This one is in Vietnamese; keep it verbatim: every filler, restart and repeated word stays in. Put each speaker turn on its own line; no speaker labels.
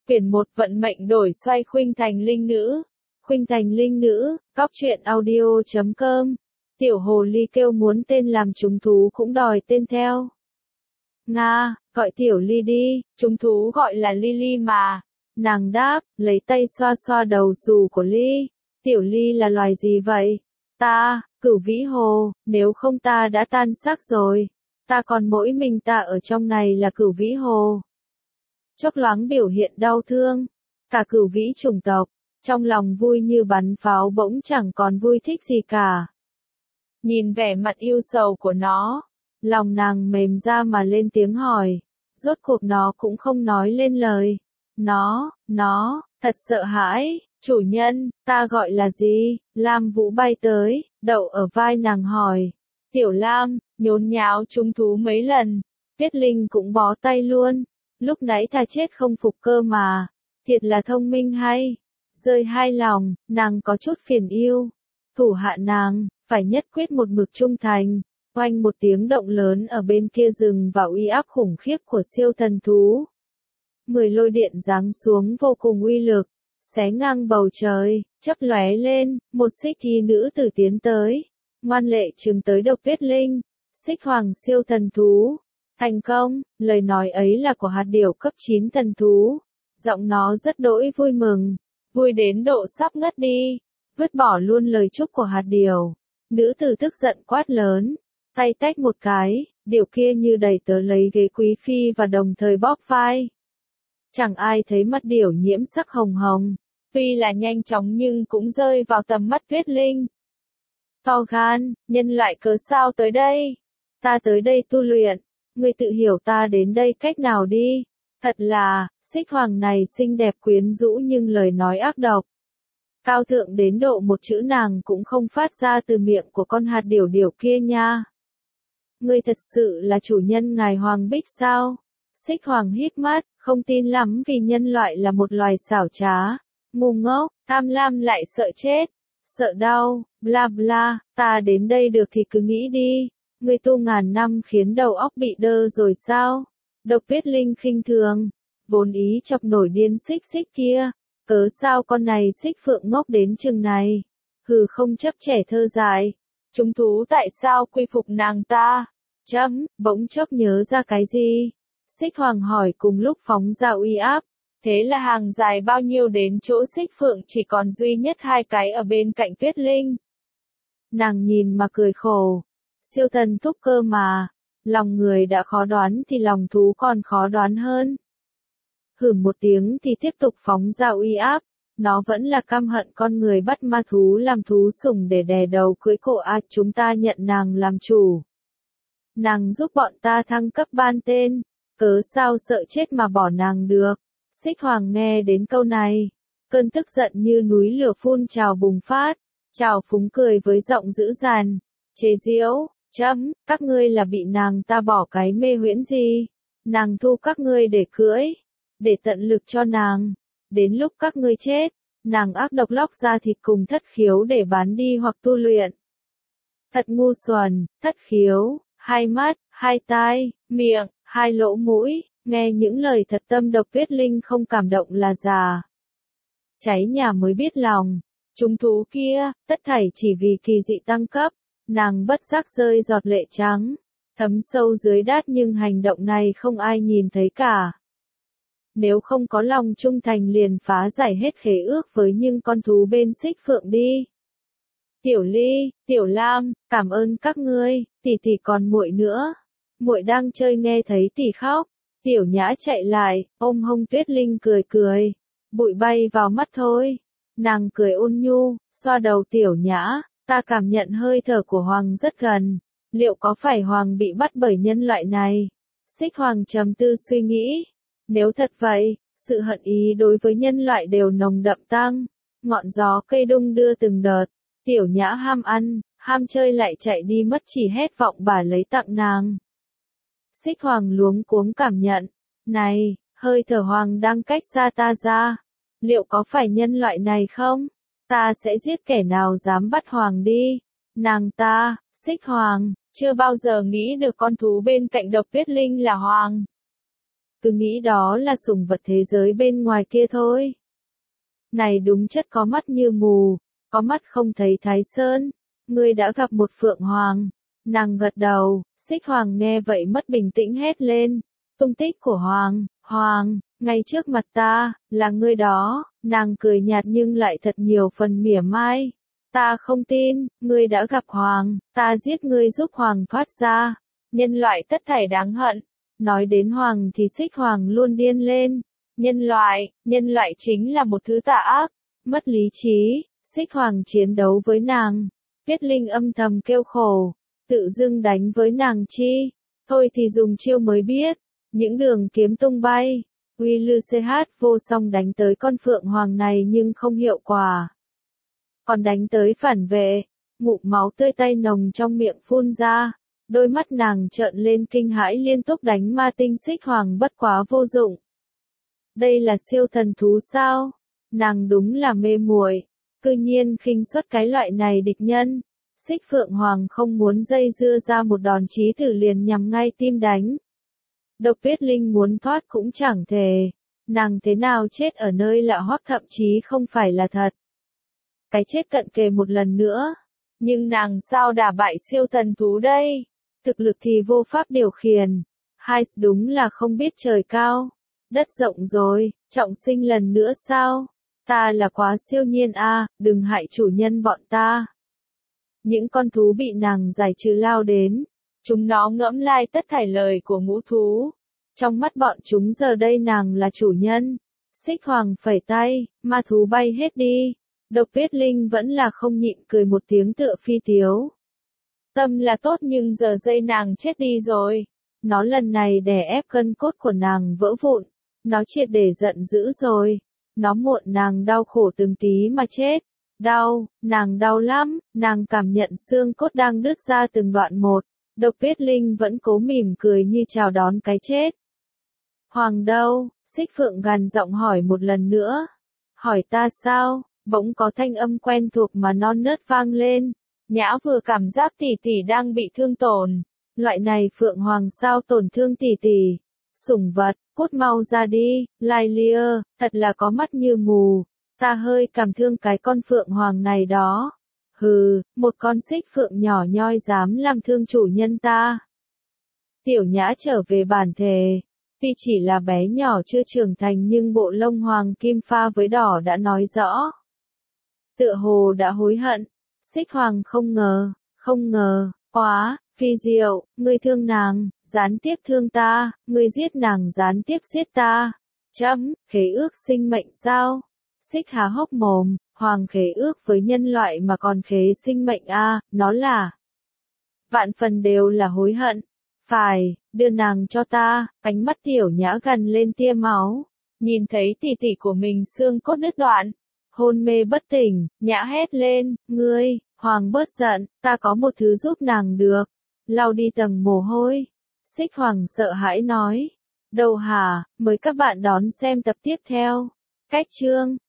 Quyển một Vận mệnh đổi xoay Khuynh Thành Linh Nữ. Khuynh Thành Linh Nữ, Góc truyện audio chấm com. Tiểu hồ ly kêu muốn tên làm trùng thú cũng đòi tên theo. Nga, gọi tiểu ly đi, trùng thú gọi là Lily mà. Nàng đáp, lấy tay xoa xoa đầu dù của ly. Tiểu ly là loài gì vậy? Ta, Cửu Vĩ Hồ, nếu không ta đã tan xác rồi. Ta còn mỗi mình ta ở trong này là Cửu Vĩ Hồ. Chốc loáng biểu hiện đau thương. Cả cửu vĩ chủng tộc, trong lòng vui như bắn pháo bỗng chẳng còn vui thích gì cả. Nhìn vẻ mặt yêu sầu của nó, lòng nàng mềm ra mà lên tiếng hỏi. Rốt cuộc nó cũng không nói lên lời. Nó, nó, thật sợ hãi. Chủ nhân, ta gọi là gì? Lam Vũ bay tới, đậu ở vai nàng hỏi. Tiểu Lam, nhốn nháo trúng thú mấy lần. Tuyết Linh cũng bó tay luôn. Lúc nãy ta chết không phục cơ mà. Thiệt là thông minh hay. Rơi hai lòng, nàng có chút phiền yêu. Thủ hạ nàng, phải nhất quyết một mực trung thành. Oanh một tiếng động lớn ở bên kia rừng và uy áp khủng khiếp của siêu thần thú. Mười lôi điện giáng xuống vô cùng uy lực. Xé ngang bầu trời, chớp lóe lên, một xích thi nữ tử tiến tới. Ngoan lệ trừng tới độc Tuyết Linh. Xích hoàng siêu thần thú. Thành công, lời nói ấy là của hạt điểu cấp chín thần thú. Giọng nó rất đỗi vui mừng, vui đến độ sắp ngất đi, vứt bỏ luôn lời chúc của hạt điểu. Nữ tử tức giận quát lớn, tay tách một cái, điểu kia như đẩy tớ lấy ghế quý phi và đồng thời bóp vai. Chẳng ai thấy mắt điểu nhiễm sắc hồng hồng, tuy là nhanh chóng nhưng cũng rơi vào tầm mắt Tuyết Linh. To gan, nhân loại cớ sao tới đây? Ta tới đây tu luyện. Ngươi tự hiểu ta đến đây cách nào đi. Thật là, xích hoàng này xinh đẹp quyến rũ nhưng lời nói ác độc. Cao thượng đến độ một chữ nàng cũng không phát ra từ miệng của con hạt điểu điểu kia nha. Ngươi thật sự là chủ nhân ngài Hoàng Bích sao? Xích hoàng híp mắt, không tin lắm vì nhân loại là một loài xảo trá, ngu ngốc, tham lam lại sợ chết, sợ đau, bla bla, ta đến đây được thì cứ nghĩ đi. Ngươi tu ngàn năm khiến đầu óc bị đơ rồi sao? Độc Tuyết Linh khinh thường, vốn ý chọc nổi điên xích xích kia, cớ sao con này xích phượng ngốc đến chừng này? Hừ không chấp trẻ thơ dài, chúng thú tại sao quy phục nàng ta? Chấm, bỗng chốc nhớ ra cái gì? Xích hoàng hỏi cùng lúc phóng ra uy áp, thế là hàng dài bao nhiêu đến chỗ xích phượng chỉ còn duy nhất hai cái ở bên cạnh Tuyết Linh. Nàng nhìn mà cười khổ. Siêu thần thúc cơ mà, lòng người đã khó đoán thì lòng thú còn khó đoán hơn. Hử một tiếng thì tiếp tục phóng ra uy áp, nó vẫn là căm hận con người bắt ma thú làm thú sủng để đè đầu cưỡi cổ à, chúng ta nhận nàng làm chủ. Nàng giúp bọn ta thăng cấp ban tên, cớ sao sợ chết mà bỏ nàng được. Xích hoàng nghe đến câu này, cơn tức giận như núi lửa phun trào bùng phát, trào phúng cười với giọng dữ dằn, chế giễu. Chấm, các ngươi là bị nàng ta bỏ cái mê huyễn gì? Nàng thu các ngươi để cưỡi, để tận lực cho nàng. Đến lúc các ngươi chết, nàng ác độc lóc ra thịt cùng thất khiếu để bán đi hoặc tu luyện. Thật ngu xuẩn, thất khiếu, hai mắt, hai tai, miệng, hai lỗ mũi, nghe những lời thật tâm độc Tuyết Linh không cảm động là già. Cháy nhà mới biết lòng, chúng thú kia, tất thảy chỉ vì kỳ dị tăng cấp. Nàng bất giác rơi giọt lệ trắng, thấm sâu dưới đát nhưng hành động này không ai nhìn thấy cả. Nếu không có lòng trung thành liền phá giải hết khế ước với những con thú bên xích phượng đi. Tiểu Ly, Tiểu Lam, cảm ơn các ngươi, tỷ tỷ còn muội nữa. Muội đang chơi nghe thấy tỷ khóc. Tiểu Nhã chạy lại, ôm hông Tuyết Linh cười cười, bụi bay vào mắt thôi. Nàng cười ôn nhu, xoa đầu Tiểu Nhã. Ta cảm nhận hơi thở của Hoàng rất gần, liệu có phải Hoàng bị bắt bởi nhân loại này? Xích Hoàng trầm tư suy nghĩ, nếu thật vậy, sự hận ý đối với nhân loại đều nồng đậm tăng, ngọn gió cây đung đưa từng đợt, Tiểu Nhã ham ăn, ham chơi lại chạy đi mất chỉ hét vọng bà lấy tặng nàng. Xích Hoàng luống cuống cảm nhận, này, hơi thở Hoàng đang cách xa ta ra, liệu có phải nhân loại này không? Ta sẽ giết kẻ nào dám bắt Hoàng đi. Nàng ta, Xích Hoàng, chưa bao giờ nghĩ được con thú bên cạnh độc Tuyết Linh là Hoàng. cứ nghĩ đó là sủng vật thế giới bên ngoài kia thôi. Này đúng chất có mắt như mù, có mắt không thấy Thái Sơn, ngươi đã gặp một phượng hoàng. Nàng gật đầu, Xích Hoàng nghe vậy mất bình tĩnh hét lên, tung tích của Hoàng, Hoàng, ngay trước mặt ta, là ngươi đó. Nàng cười nhạt nhưng lại thật nhiều phần mỉa mai. Ta không tin, ngươi đã gặp Hoàng, ta giết ngươi giúp Hoàng thoát ra. Nhân loại tất thảy đáng hận. Nói đến Hoàng thì Xích Hoàng luôn điên lên. Nhân loại, nhân loại chính là một thứ tà ác, mất lý trí. Xích Hoàng chiến đấu với nàng. Tuyết Linh âm thầm kêu khổ, tự dưng đánh với nàng chi. Thôi thì dùng chiêu mới biết. Những đường kiếm tung bay. Uy lư ch vô song đánh tới con phượng hoàng này nhưng không hiệu quả. Còn đánh tới phản vệ, ngụm máu tươi tay nồng trong miệng phun ra, đôi mắt nàng trợn lên kinh hãi liên tục đánh ma tinh Xích Hoàng bất quá vô dụng. Đây là siêu thần thú sao? Nàng đúng là mê muội, cư nhiên khinh suất cái loại này địch nhân. Xích Phượng Hoàng không muốn dây dưa ra một đòn chí tử liền nhằm ngay tim đánh. Độc Tuyết Linh muốn thoát cũng chẳng thể, nàng thế nào chết ở nơi lạ hoắc thậm chí không phải là thật. Cái chết cận kề một lần nữa, nhưng nàng sao đả bại siêu thần thú đây? Thực lực thì vô pháp điều khiển, hai đúng là không biết trời cao, đất rộng rồi, trọng sinh lần nữa sao? Ta là quá siêu nhiên a, à, đừng hại chủ nhân bọn ta. Những con thú bị nàng giải trừ lao đến. Chúng nó ngẫm lai tất thảy lời của ngũ thú. Trong mắt bọn chúng giờ đây nàng là chủ nhân. Xích Hoàng phẩy tay, ma thú bay hết đi. Độc Tuyết Linh vẫn là không nhịn cười một tiếng tựa phi tiếu. Tâm là tốt nhưng giờ dây nàng chết đi rồi. Nó lần này đè ép gân cốt của nàng vỡ vụn. Nó triệt để giận dữ rồi. Nó muộn nàng đau khổ từng tí mà chết. Đau, nàng đau lắm, nàng cảm nhận xương cốt đang đứt ra từng đoạn một. Độc Tuyết Linh vẫn cố mỉm cười như chào đón cái chết. Hoàng đâu? Xích Phượng gằn giọng hỏi một lần nữa. Hỏi ta sao? Bỗng có thanh âm quen thuộc mà non nớt vang lên. Nhã vừa cảm giác tỷ tỷ đang bị thương tổn. Loại này Phượng Hoàng sao tổn thương tỷ tỷ? Sủng vật, cút mau ra đi, Lai Lia, thật là có mắt như mù. Ta hơi cảm thương cái con Phượng Hoàng này đó. Hừ, một con Xích Phượng nhỏ nhoi dám làm thương chủ nhân ta. Tiểu Nhã trở về bản thể. Tuy chỉ là bé nhỏ chưa trưởng thành nhưng bộ lông hoàng kim pha với đỏ đã nói rõ. Tựa hồ đã hối hận. Xích Hoàng không ngờ, không ngờ, quá, phi diệu, ngươi thương nàng, gián tiếp thương ta, ngươi giết nàng gián tiếp giết ta. Chấm, khế ước sinh mệnh sao? Xích há hốc mồm, Hoàng khế ước với nhân loại mà còn khế sinh mệnh a, à, nó là. Vạn phần đều là hối hận. Phải, đưa nàng cho ta, ánh mắt Tiểu Nhã gần lên tia máu. Nhìn thấy tỷ tỷ của mình xương cốt đứt đoạn. Hôn mê bất tỉnh, Nhã hét lên, ngươi, Hoàng bớt giận, ta có một thứ giúp nàng được. Lau đi tầng mồ hôi. Xích Hoàng sợ hãi nói. Đâu hả, mời các bạn đón xem tập tiếp theo. Cách chương.